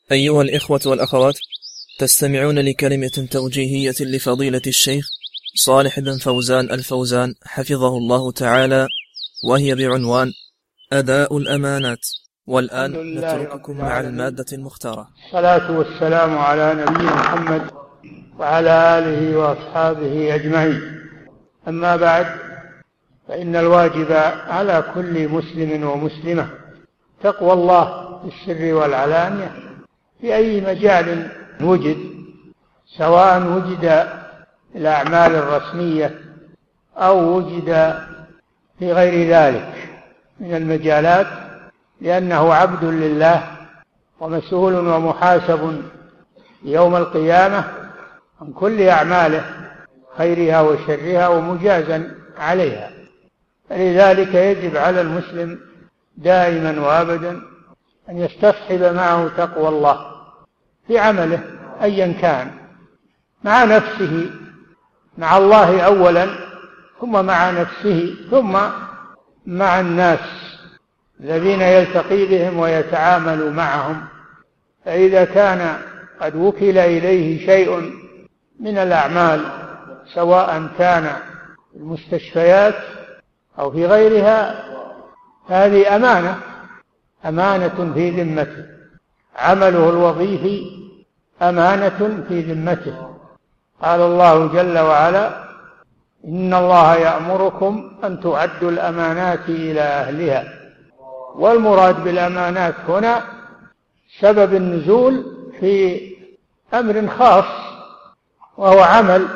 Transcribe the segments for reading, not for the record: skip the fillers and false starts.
أيها الإخوة والأخوات، تستمعون لكلمة توجيهية لفضيلة الشيخ صالح بن فوزان الفوزان حفظه الله تعالى، وهي بعنوان أداء الأمانات. والآن نترككم مع المادة المختارة. الصلاة والسلام على نبينا محمد وعلى آله وأصحابه أجمعين. أما بعد، فإن الواجب على كل مسلم ومسلمة تقوى الله في السر والعلانية في أي مجال وجد، سواء وجد الأعمال الرسمية أو وجد في غير ذلك من المجالات، لأنه عبد لله ومسؤول ومحاسب يوم القيامة عن كل أعماله خيرها وشرها ومجازا عليها. فلذلك يجب على المسلم دائما وابدا أن يستصحب معه تقوى الله في عمله أيا كان، مع نفسه، مع الله أولا، ثم مع نفسه، ثم مع الناس الذين يلتقي بهم ويتعامل معهم. فإذا كان قد وكل إليه شيء من الأعمال، سواء كان في المستشفيات أو في غيرها، هذه أمانة في ذمته، عمله الوظيفي أمانة في ذمته. قال الله جل وعلا: إن الله يأمركم أن تؤدوا الأمانات إلى أهلها. والمراد بالأمانات هنا سبب النزول في أمر خاص، وهو عمل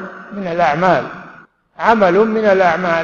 من الأعمال.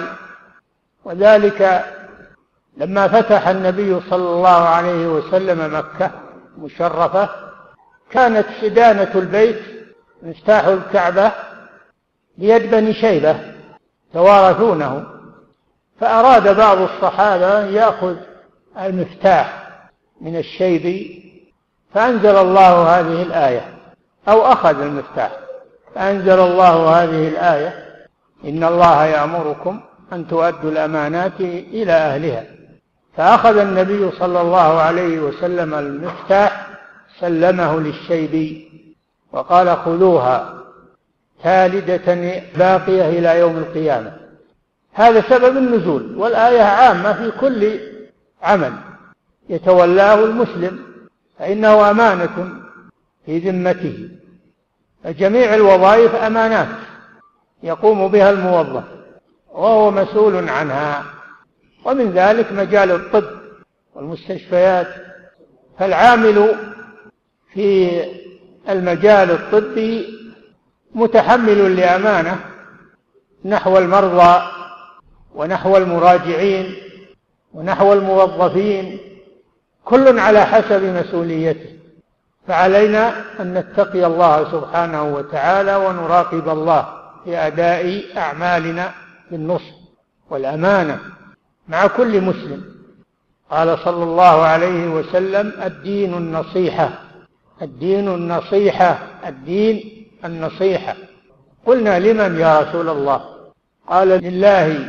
وذلك لما فتح النبي صلى الله عليه وسلم مكة مشرفة، كانت سدانة البيت مفتاح الكعبة بيد بني شيبة توارثونه، فأراد بعض الصحابة أن يأخذ المفتاح من الشيبي، فأنزل الله هذه الآية، أو أخذ المفتاح فأنزل الله هذه الآية: إن الله يأمركم أن تؤدوا الأمانات إلى أهلها. فأخذ النبي صلى الله عليه وسلم المفتاح، سلمه للشيبي وقال: خذوها خالدة باقية إلى يوم القيامة. هذا سبب النزول، والآية عامة في كل عمل يتولاه المسلم، فإنه أمانة في ذمته. فجميع الوظائف أمانات يقوم بها الموظف وهو مسؤول عنها، ومن ذلك مجال الطب والمستشفيات. فالعامل في المجال الطبي متحمل لأمانة نحو المرضى ونحو المراجعين ونحو الموظفين، كل على حسب مسؤوليته. فعلينا أن نتقي الله سبحانه وتعالى ونراقب الله في أداء أعمالنا بالنصح والأمانة مع كل مسلم. قال صلى الله عليه وسلم: الدين النصيحة، الدين النصيحة، الدين النصيحة. قلنا: لمن يا رسول الله؟ قال: لله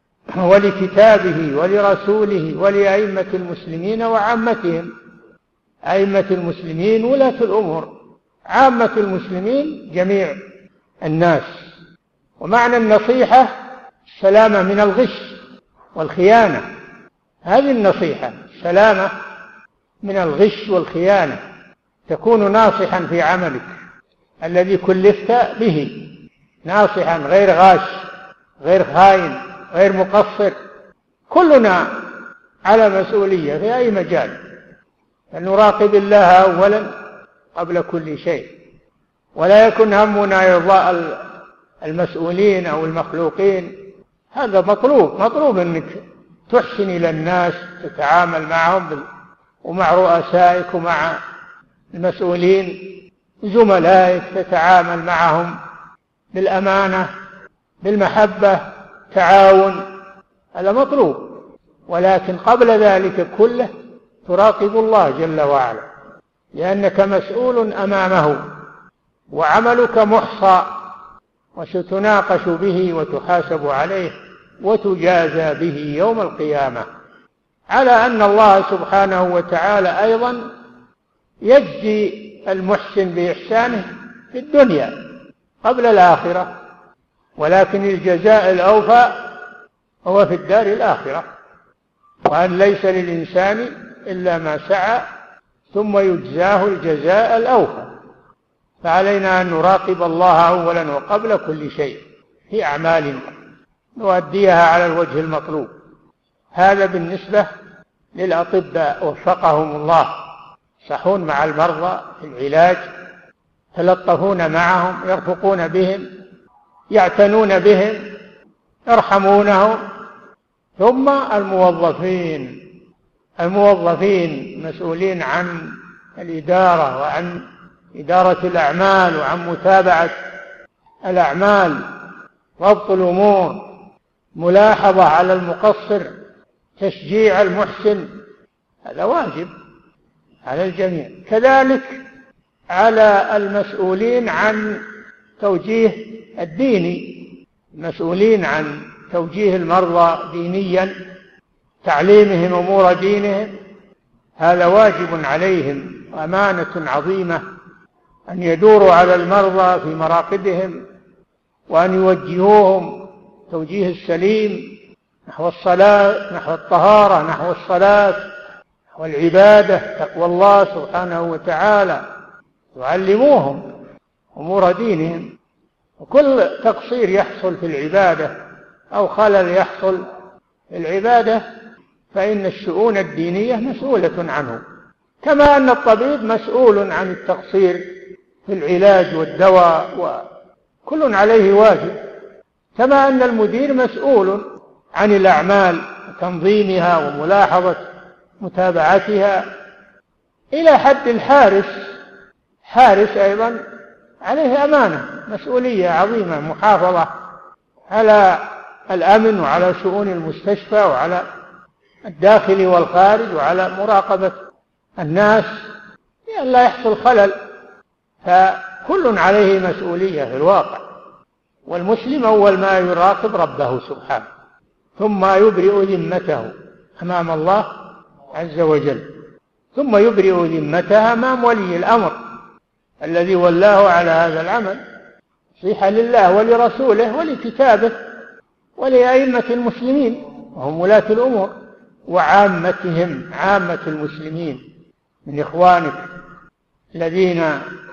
ولكتابه ولرسوله ولأئمة المسلمين وعامتهم. أئمة المسلمين ولاة الأمور، عامة المسلمين جميع الناس. ومعنى النصيحة السلامة من الغش والخيانة، هذه النصيحة، سلامة من الغش والخيانة، تكون ناصحا في عملك الذي كلفت به، ناصحا غير غاش غير خائن غير مقصر. كلنا على مسؤولية في أي مجال، فنراقب الله أولا قبل كل شيء، ولا يكن همنا إرضاء المسؤولين أو المخلوقين. هذا مطلوب أنك تحسن إلى الناس، تتعامل معهم ومع رؤسائك ومع المسؤولين زملائك، تتعامل معهم بالأمانة بالمحبة، تعاون، هذا مطلوب. ولكن قبل ذلك كله تراقب الله جل وعلا، لأنك مسؤول أمامه، وعملك محصى وستناقش به وتحاسب عليه وتجازى به يوم القيامة. على أن الله سبحانه وتعالى أيضا يجزي المحسن بإحسانه في الدنيا قبل الآخرة، ولكن الجزاء الأوفى هو في الدار الآخرة، وأن ليس للإنسان إلا ما سعى ثم يجزاه الجزاء الأوفى. فعلينا أن نراقب الله أولا وقبل كل شيء في أعمالنا نؤديها على الوجه المطلوب. هذا بالنسبة للأطباء وفقهم الله، يصحون مع المرضى في العلاج، يتلطفون معهم، يرفقون بهم، يعتنون بهم، يرحمونهم. ثم الموظفين مسؤولين عن الإدارة وعن إدارة الأعمال وعن متابعة الأعمال، ضبط الأمور، ملاحظة على المقصر، تشجيع المحسن، هذا واجب على الجميع. كذلك على المسؤولين عن توجيه الديني، المسؤولين عن توجيه المرضى دينيا، تعليمهم أمور دينهم، هذا واجب عليهم وأمانة عظيمة أن يدوروا على المرضى في مراقدهم وأن يوجهوهم توجيه السليم نحو الصلاة، نحو الطهارة، نحو الصلاة، نحو العبادة، تقوى الله سبحانه وتعالى، يعلموهم أمور دينهم. وكل تقصير يحصل في العبادة أو خلل يحصل في العبادة فإن الشؤون الدينية مسؤولة عنه، كما أن الطبيب مسؤول عن التقصير في العلاج والدواء، وكل عليه واجب، كما أن المدير مسؤول عن الأعمال وتنظيمها وملاحظة متابعتها، إلى حد الحارس أيضا عليه أمانة، مسؤولية عظيمة، محافظة على الأمن وعلى شؤون المستشفى وعلى الداخل والخارج وعلى مراقبة الناس لئلا يحصل خلل. فكل عليه مسؤولية في الواقع. والمسلم أول ما يراقب ربه سبحانه، ثم يبرئ ذمته أمام الله عز وجل، ثم يبرئ ذمتها أمام ولي الأمر الذي ولاه على هذا العمل، نصيحة لله ولرسوله ولكتابه ولأئمة المسلمين وهم ولاة الأمور وعامتهم، عامة المسلمين من إخوانك الذين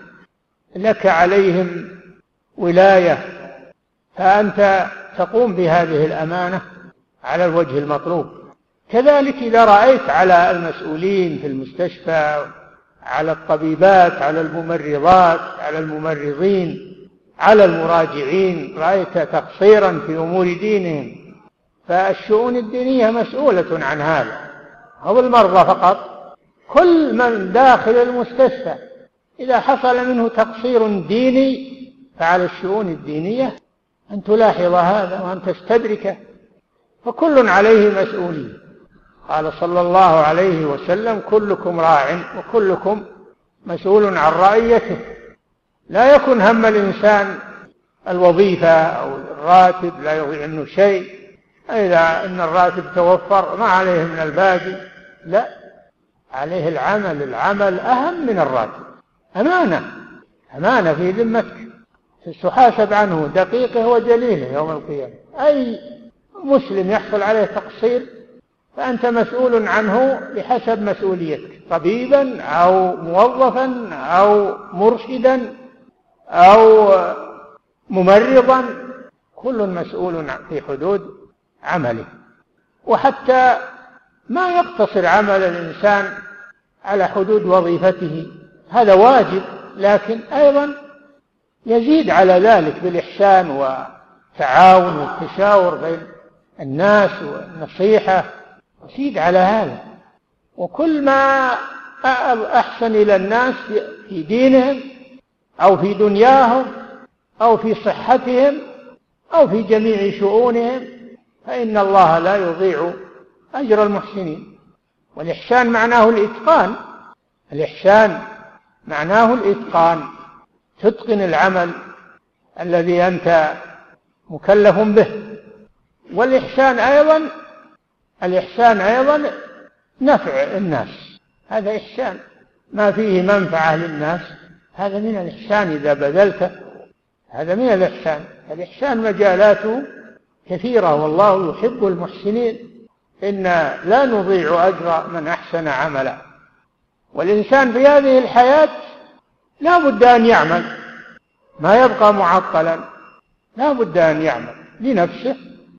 لك عليهم ولاية، فأنت تقوم بهذه الأمانة على الوجه المطلوب. كذلك إذا رأيت على المسؤولين في المستشفى، على الطبيبات، على الممرضات، على الممرضين، على المراجعين، رأيت تقصيرا في أمور دينهم، فالشؤون الدينية مسؤولة عن هذا، هو المرضى فقط، كل من داخل المستشفى إذا حصل منه تقصير ديني فعلى الشؤون الدينية أن تلاحظ هذا وأن تستدركه، فكل عليه مسؤولية. قال صلى الله عليه وسلم: كلكم راع وكلكم مسؤول عن رعيته. لا يكن هم الإنسان الوظيفة أو الراتب، لا يضيع منه شيء، إذا إن الراتب توفر ما عليه من الباقي، لا، عليه العمل أهم من الراتب، أمانة في ذمتك، تحاسب عنه دقيقه وجليله يوم القيامة. أي مسلم يحصل عليه تقصير فأنت مسؤول عنه بحسب مسؤوليتك، طبيبا أو موظفا أو مرشدا أو ممرضا، كل مسؤول في حدود عمله. وحتى ما يقتصر عمل الإنسان على حدود وظيفته، هذا واجب، لكن أيضا يزيد على ذلك بالإحسان والتعاون والتشاور بين الناس والنصيحة، يزيد على هذا. وكل ما أحسن إلى الناس في دينهم أو في دنياهم أو في صحتهم أو في جميع شؤونهم فإن الله لا يضيع أجر المحسنين. والإحسان معناه الإتقان، الإحسان معناه الإتقان، تتقن العمل الذي أنت مكلف به. والإحسان أيضا نفع الناس، هذا إحسان، ما فيه منفعة للناس هذا من الإحسان إذا بذلته، هذا من الإحسان. الإحسان مجالاته كثيرة والله يحب المحسنين. إنا لا نضيع أجر من أحسن عملا. والإنسان في هذه الحياة لا بد أن يعمل، ما يبقى معطلا، لا بد أن يعمل لنفسه،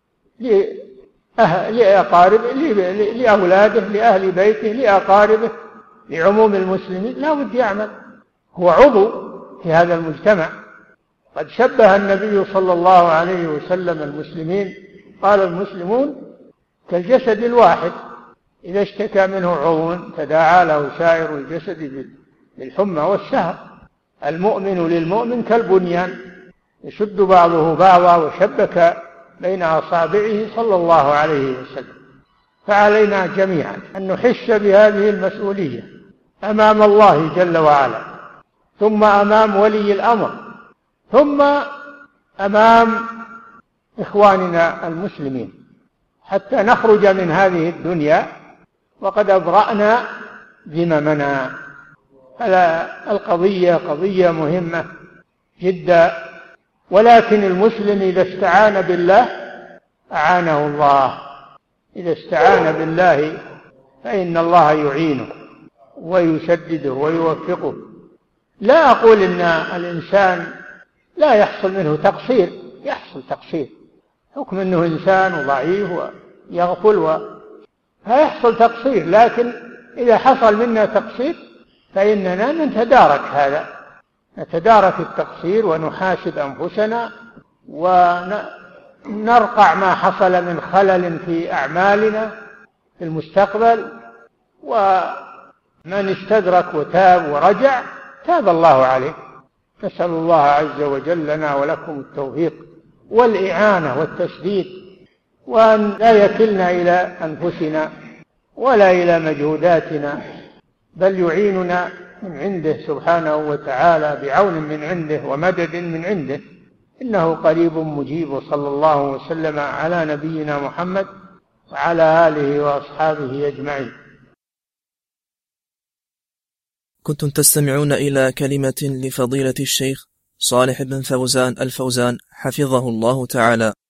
لأقاربه، لأولاده، لأهل بيته، لأقاربه، لعموم المسلمين، لا بد يعمل، هو عضو في هذا المجتمع. قد شبه النبي صلى الله عليه وسلم المسلمين، قال المسلمون كالجسد الواحد إذا اشتكى منه عضو تداعى له سائر الجسد بالحمى والسهر. المؤمن للمؤمن كالبنيان يشد بعضه بعضا، وشبك بين أصابعه صلى الله عليه وسلم. فعلينا جميعا أن نحس بهذه المسؤولية أمام الله جل وعلا، ثم أمام ولي الأمر، ثم أمام إخواننا المسلمين، حتى نخرج من هذه الدنيا وقد أبرأنا ذممنا. القضية قضية مهمة جدا. ولكن المسلم إذا استعان بالله أعانه الله، إذا استعان بالله فإن الله يعينه ويسدده ويوفقه. لا أقول إن الإنسان لا يحصل منه تقصير، يحصل تقصير حكم أنه إنسان ضعيف ويغفل فيحصل تقصير، لكن إذا حصل منا تقصير فإننا نتدارك هذا، نتدارك التقصير ونحاسب أنفسنا ونرقع ما حصل من خلل في أعمالنا في المستقبل. ومن استدرك وتاب ورجع تاب الله عليه. نسأل الله عز وجل لنا ولكم التوفيق والإعانة والتسديد، وأن لا يكلنا إلى أنفسنا ولا إلى مجهوداتنا، بل يعيننا من عنده سبحانه وتعالى بعون من عنده ومدد من عنده، إنه قريب مجيب. صلى الله وسلم على نبينا محمد وعلى آله وأصحابه أجمعين. كنتم تستمعون إلى كلمة لفضيلة الشيخ صالح بن فوزان الفوزان حفظه الله تعالى.